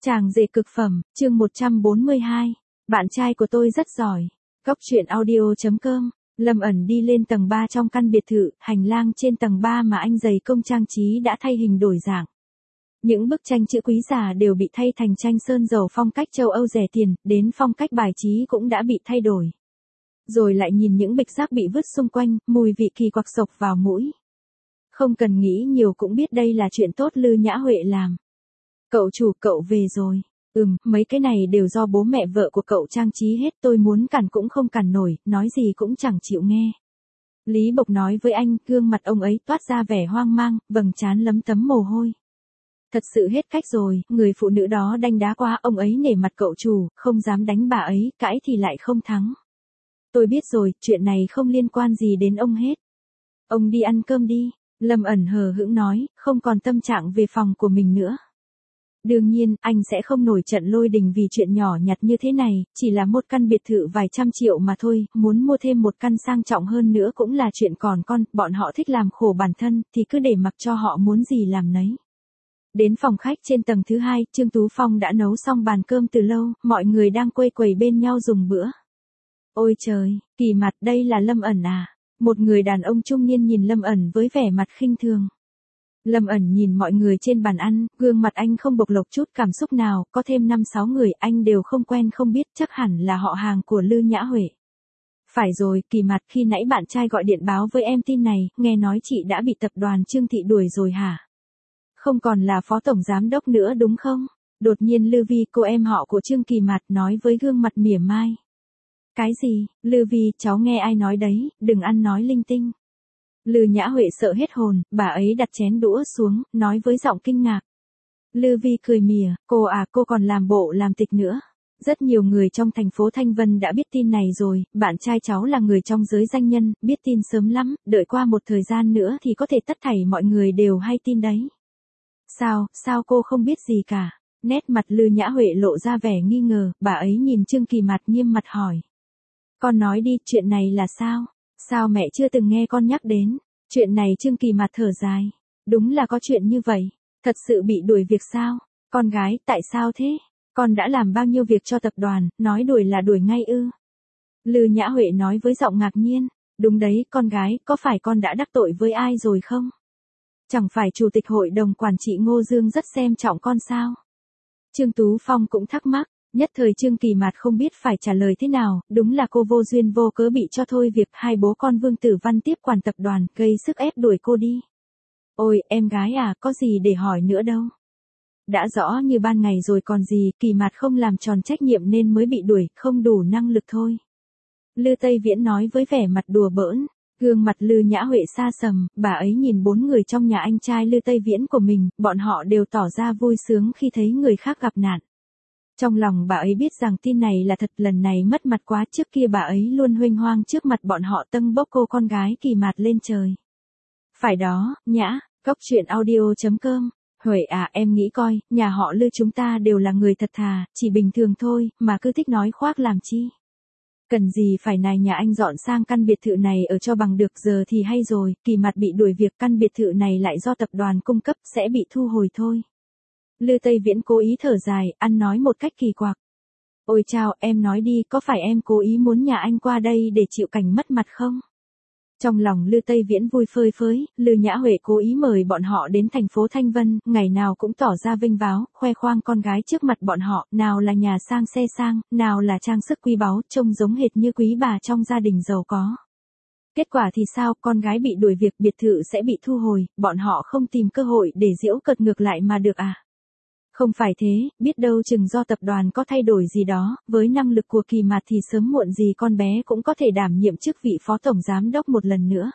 Chàng rể cực phẩm, chương 142. Bạn trai của tôi rất giỏi. Góc truyện audio.com. Lâm ẩn đi lên tầng 3 trong căn biệt thự, hành lang trên tầng 3 mà anh dày công trang trí đã thay hình đổi dạng. Những bức tranh chữ quý giả đều bị thay thành tranh sơn dầu phong cách châu Âu rẻ tiền, đến phong cách bài trí cũng đã bị thay đổi. Rồi lại nhìn những bịch rác bị vứt xung quanh, mùi vị kỳ quặc xộc vào mũi. Không cần nghĩ nhiều cũng biết đây là chuyện tốt Lư Nhã Huệ làm. Cậu chủ, cậu về rồi. Mấy cái này đều do bố mẹ vợ của cậu trang trí hết, tôi muốn cản cũng không cản nổi, nói gì cũng chẳng chịu nghe. Lý Bộc nói với anh, gương mặt ông ấy toát ra vẻ hoang mang, vầng trán lấm tấm mồ hôi. Thật sự hết cách rồi, người phụ nữ đó đanh đá quá, ông ấy nể mặt cậu chủ, không dám đánh bà ấy, cãi thì lại không thắng. Tôi biết rồi, chuyện này không liên quan gì đến ông hết. Ông đi ăn cơm đi, Lâm ẩn hờ hững nói, không còn tâm trạng về phòng của mình nữa. Đương nhiên, anh sẽ không nổi trận lôi đình vì chuyện nhỏ nhặt như thế này, chỉ là một căn biệt thự vài trăm triệu mà thôi, muốn mua thêm một căn sang trọng hơn nữa cũng là chuyện còn con, bọn họ thích làm khổ bản thân, thì cứ để mặc cho họ muốn gì làm nấy. Đến phòng khách trên tầng thứ 2, Trương Tú Phong đã nấu xong bàn cơm từ lâu, mọi người đang quây quầy bên nhau dùng bữa. Ôi trời, kỳ mặt, đây là Lâm ẩn à? Một người đàn ông trung niên nhìn Lâm ẩn với vẻ mặt khinh thường. Lâm ẩn nhìn mọi người trên bàn ăn, gương mặt anh không bộc lộ chút cảm xúc nào, có thêm 5-6 người anh đều không quen không biết, chắc hẳn là họ hàng của Lư Nhã Huệ. Phải rồi, kỳ mặt, khi nãy bạn trai gọi điện báo với em tin này, nghe nói chị đã bị tập đoàn Trương Thị đuổi rồi hả? Không còn là phó tổng giám đốc nữa đúng không? Đột nhiên Lư Vi, cô em họ của Trương Kỳ Mạt, nói với gương mặt mỉa mai. Cái gì? Lư Vi, cháu nghe ai nói đấy, đừng ăn nói linh tinh. Lư Nhã Huệ sợ hết hồn, bà ấy đặt chén đũa xuống, nói với giọng kinh ngạc. Lư Vi cười mỉa, cô à, cô còn làm bộ làm tịch nữa. Rất nhiều người trong thành phố Thanh Vân đã biết tin này rồi, bạn trai cháu là người trong giới danh nhân, biết tin sớm lắm, đợi qua một thời gian nữa thì có thể tất thảy mọi người đều hay tin đấy. Sao cô không biết gì cả? Nét mặt Lư Nhã Huệ lộ ra vẻ nghi ngờ, bà ấy nhìn Trương Kỳ Mạt nghiêm mặt hỏi. Con nói đi, chuyện này là sao? Sao mẹ chưa từng nghe con nhắc đến? Chuyện này Trương Kỳ Mạt thở dài. Đúng là có chuyện như vậy. Thật sự bị đuổi việc sao? Con gái, tại sao thế? Con đã làm bao nhiêu việc cho tập đoàn, nói đuổi là đuổi ngay ư? Lư Nhã Huệ nói với giọng ngạc nhiên. Đúng đấy, con gái, có phải con đã đắc tội với ai rồi không? Chẳng phải chủ tịch hội đồng quản trị Ngô Dương rất xem trọng con sao? Trương Tú Phong cũng thắc mắc. Nhất thời Trương Kỳ Mạt không biết phải trả lời thế nào, đúng là cô vô duyên vô cớ bị cho thôi việc, hai bố con Vương Tử Văn tiếp quản tập đoàn, gây sức ép đuổi cô đi. Ôi, em gái à, có gì để hỏi nữa đâu. Đã rõ như ban ngày rồi còn gì, Kỳ Mạt không làm tròn trách nhiệm nên mới bị đuổi, không đủ năng lực thôi. Lư Tây Viễn nói với vẻ mặt đùa bỡn. Gương mặt Lư Nhã Huệ xa sầm, bà ấy nhìn 4 người trong nhà anh trai Lư Tây Viễn của mình, bọn họ đều tỏ ra vui sướng khi thấy người khác gặp nạn. Trong lòng bà ấy biết rằng tin này là thật, lần này mất mặt quá, trước kia bà ấy luôn huênh hoang trước mặt bọn họ tâng bốc cô con gái Kỳ Mạt lên trời. Phải đó, Nhã, góc truyện audio.com. Huệ à, em nghĩ coi, nhà họ Lư chúng ta đều là người thật thà, chỉ bình thường thôi, mà cứ thích nói khoác làm chi. Cần gì phải nài nhà anh dọn sang căn biệt thự này ở cho bằng được, giờ thì hay rồi, Kỳ Mạt bị đuổi việc, căn biệt thự này lại do tập đoàn cung cấp, sẽ bị thu hồi thôi. Lư Tây Viễn cố ý thở dài, ăn nói một cách kỳ quặc. Ôi chao, em nói đi, có phải em cố ý muốn nhà anh qua đây để chịu cảnh mất mặt không? Trong lòng Lư Tây Viễn vui phơi phới, Lư Nhã Huệ cố ý mời bọn họ đến thành phố Thanh Vân, ngày nào cũng tỏ ra vênh váo, khoe khoang con gái trước mặt bọn họ, nào là nhà sang xe sang, nào là trang sức quý báu, trông giống hệt như quý bà trong gia đình giàu có. Kết quả thì sao, con gái bị đuổi việc, biệt thự sẽ bị thu hồi, bọn họ không tìm cơ hội để giễu cợt ngược lại mà được à? Không phải thế, biết đâu chừng do tập đoàn có thay đổi gì đó, với năng lực của Kỳ Mạt thì sớm muộn gì con bé cũng có thể đảm nhiệm chức vị phó tổng giám đốc một lần nữa.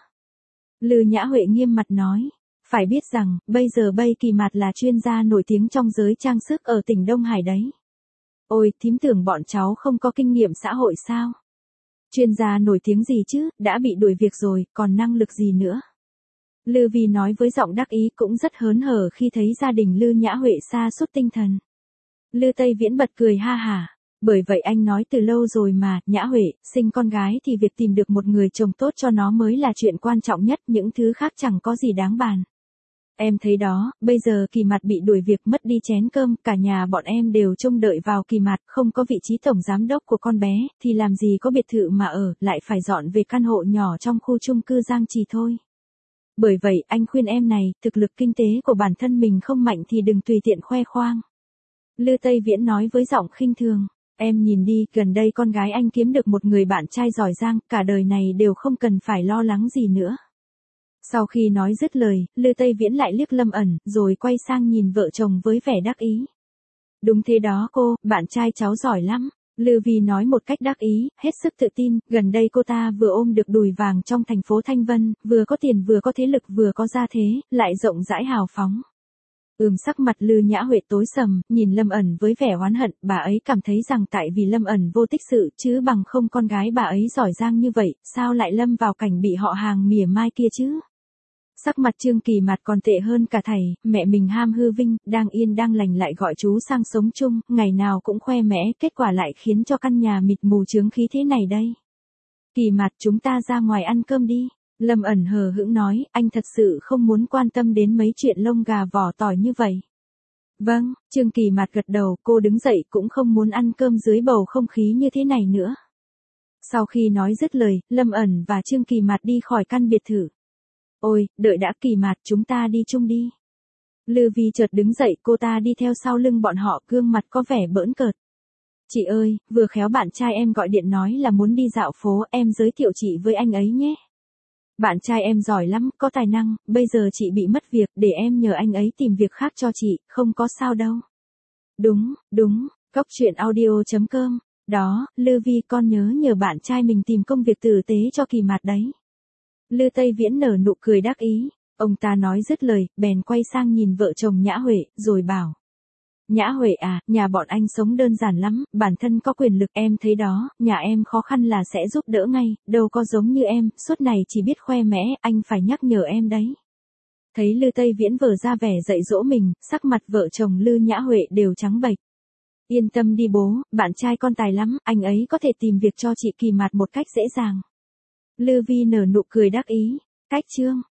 Lư Nhã Huệ nghiêm mặt nói, phải biết rằng, bây giờ Kỳ Mạt là chuyên gia nổi tiếng trong giới trang sức ở tỉnh Đông Hải đấy. Ôi, thím tưởng bọn cháu không có kinh nghiệm xã hội sao? Chuyên gia nổi tiếng gì chứ, đã bị đuổi việc rồi, còn năng lực gì nữa? Lư Vi nói với giọng đắc ý, cũng rất hớn hở khi thấy gia đình Lư Nhã Huệ sa sút tinh thần. Lư Tây Viễn bật cười ha hả. Bởi vậy anh nói từ lâu rồi mà, Nhã Huệ, sinh con gái thì việc tìm được một người chồng tốt cho nó mới là chuyện quan trọng nhất, những thứ khác chẳng có gì đáng bàn. Em thấy đó, bây giờ Kỳ Mạt bị đuổi việc mất đi chén cơm, cả nhà bọn em đều trông đợi vào Kỳ Mạt, không có vị trí tổng giám đốc của con bé, thì làm gì có biệt thự mà ở, lại phải dọn về căn hộ nhỏ trong khu chung cư Giang Trì thôi. Bởi vậy, anh khuyên em này, thực lực kinh tế của bản thân mình không mạnh thì đừng tùy tiện khoe khoang. Lư Tây Viễn nói với giọng khinh thường. Em nhìn đi, gần đây con gái anh kiếm được một người bạn trai giỏi giang, cả đời này đều không cần phải lo lắng gì nữa. Sau khi nói dứt lời, Lư Tây Viễn lại liếc Lâm ẩn, rồi quay sang nhìn vợ chồng với vẻ đắc ý. Đúng thế đó cô, bạn trai cháu giỏi lắm. Lư Vi nói một cách đắc ý, hết sức tự tin, gần đây cô ta vừa ôm được đùi vàng trong thành phố Thanh Vân, vừa có tiền vừa có thế lực vừa có gia thế, lại rộng rãi hào phóng. Sắc mặt Lư Nhã Huệ tối sầm, nhìn Lâm ẩn với vẻ oán hận, bà ấy cảm thấy rằng tại vì Lâm ẩn vô tích sự, chứ bằng không con gái bà ấy giỏi giang như vậy, sao lại lâm vào cảnh bị họ hàng mỉa mai kia chứ? Sắc mặt Trương Kỳ Mạt còn tệ hơn cả thầy, mẹ mình ham hư vinh, đang yên đang lành lại gọi chú sang sống chung, ngày nào cũng khoe mẽ, kết quả lại khiến cho căn nhà mịt mù chướng khí thế này đây. Kỳ Mạt, chúng ta ra ngoài ăn cơm đi. Lâm ẩn hờ hững nói, anh thật sự không muốn quan tâm đến mấy chuyện lông gà vỏ tỏi như vậy. Vâng, Trương Kỳ Mạt gật đầu, cô đứng dậy cũng không muốn ăn cơm dưới bầu không khí như thế này nữa. Sau khi nói dứt lời, Lâm ẩn và Trương Kỳ Mạt đi khỏi căn biệt thự. Ôi, đợi đã Kỳ Mạt, chúng ta đi chung đi. Lư Vi chợt đứng dậy, cô ta đi theo sau lưng bọn họ, gương mặt có vẻ bỡn cợt. Chị ơi, vừa khéo bạn trai em gọi điện nói là muốn đi dạo phố, em giới thiệu chị với anh ấy nhé. Bạn trai em giỏi lắm, có tài năng, bây giờ chị bị mất việc, để em nhờ anh ấy tìm việc khác cho chị, không có sao đâu. Đúng, coctruyện.audio.com. Đó, Lư Vi, con nhờ bạn trai mình tìm công việc tử tế cho Kỳ Mạt đấy. Lư Tây Viễn nở nụ cười đắc ý, ông ta nói dứt lời, bèn quay sang nhìn vợ chồng Nhã Huệ, rồi bảo. Nhã Huệ à, nhà bọn anh sống đơn giản lắm, bản thân có quyền lực, em thấy đó, nhà em khó khăn là sẽ giúp đỡ ngay, đâu có giống như em, suốt ngày chỉ biết khoe mẽ, anh phải nhắc nhở em đấy. Thấy Lư Tây Viễn vờ ra vẻ dạy dỗ mình, sắc mặt vợ chồng Lư Nhã Huệ đều trắng bệch. Yên tâm đi bố, bạn trai con tài lắm, anh ấy có thể tìm việc cho chị Kỳ Mạt một cách dễ dàng. Lư Vi nở nụ cười đắc ý. Cách chương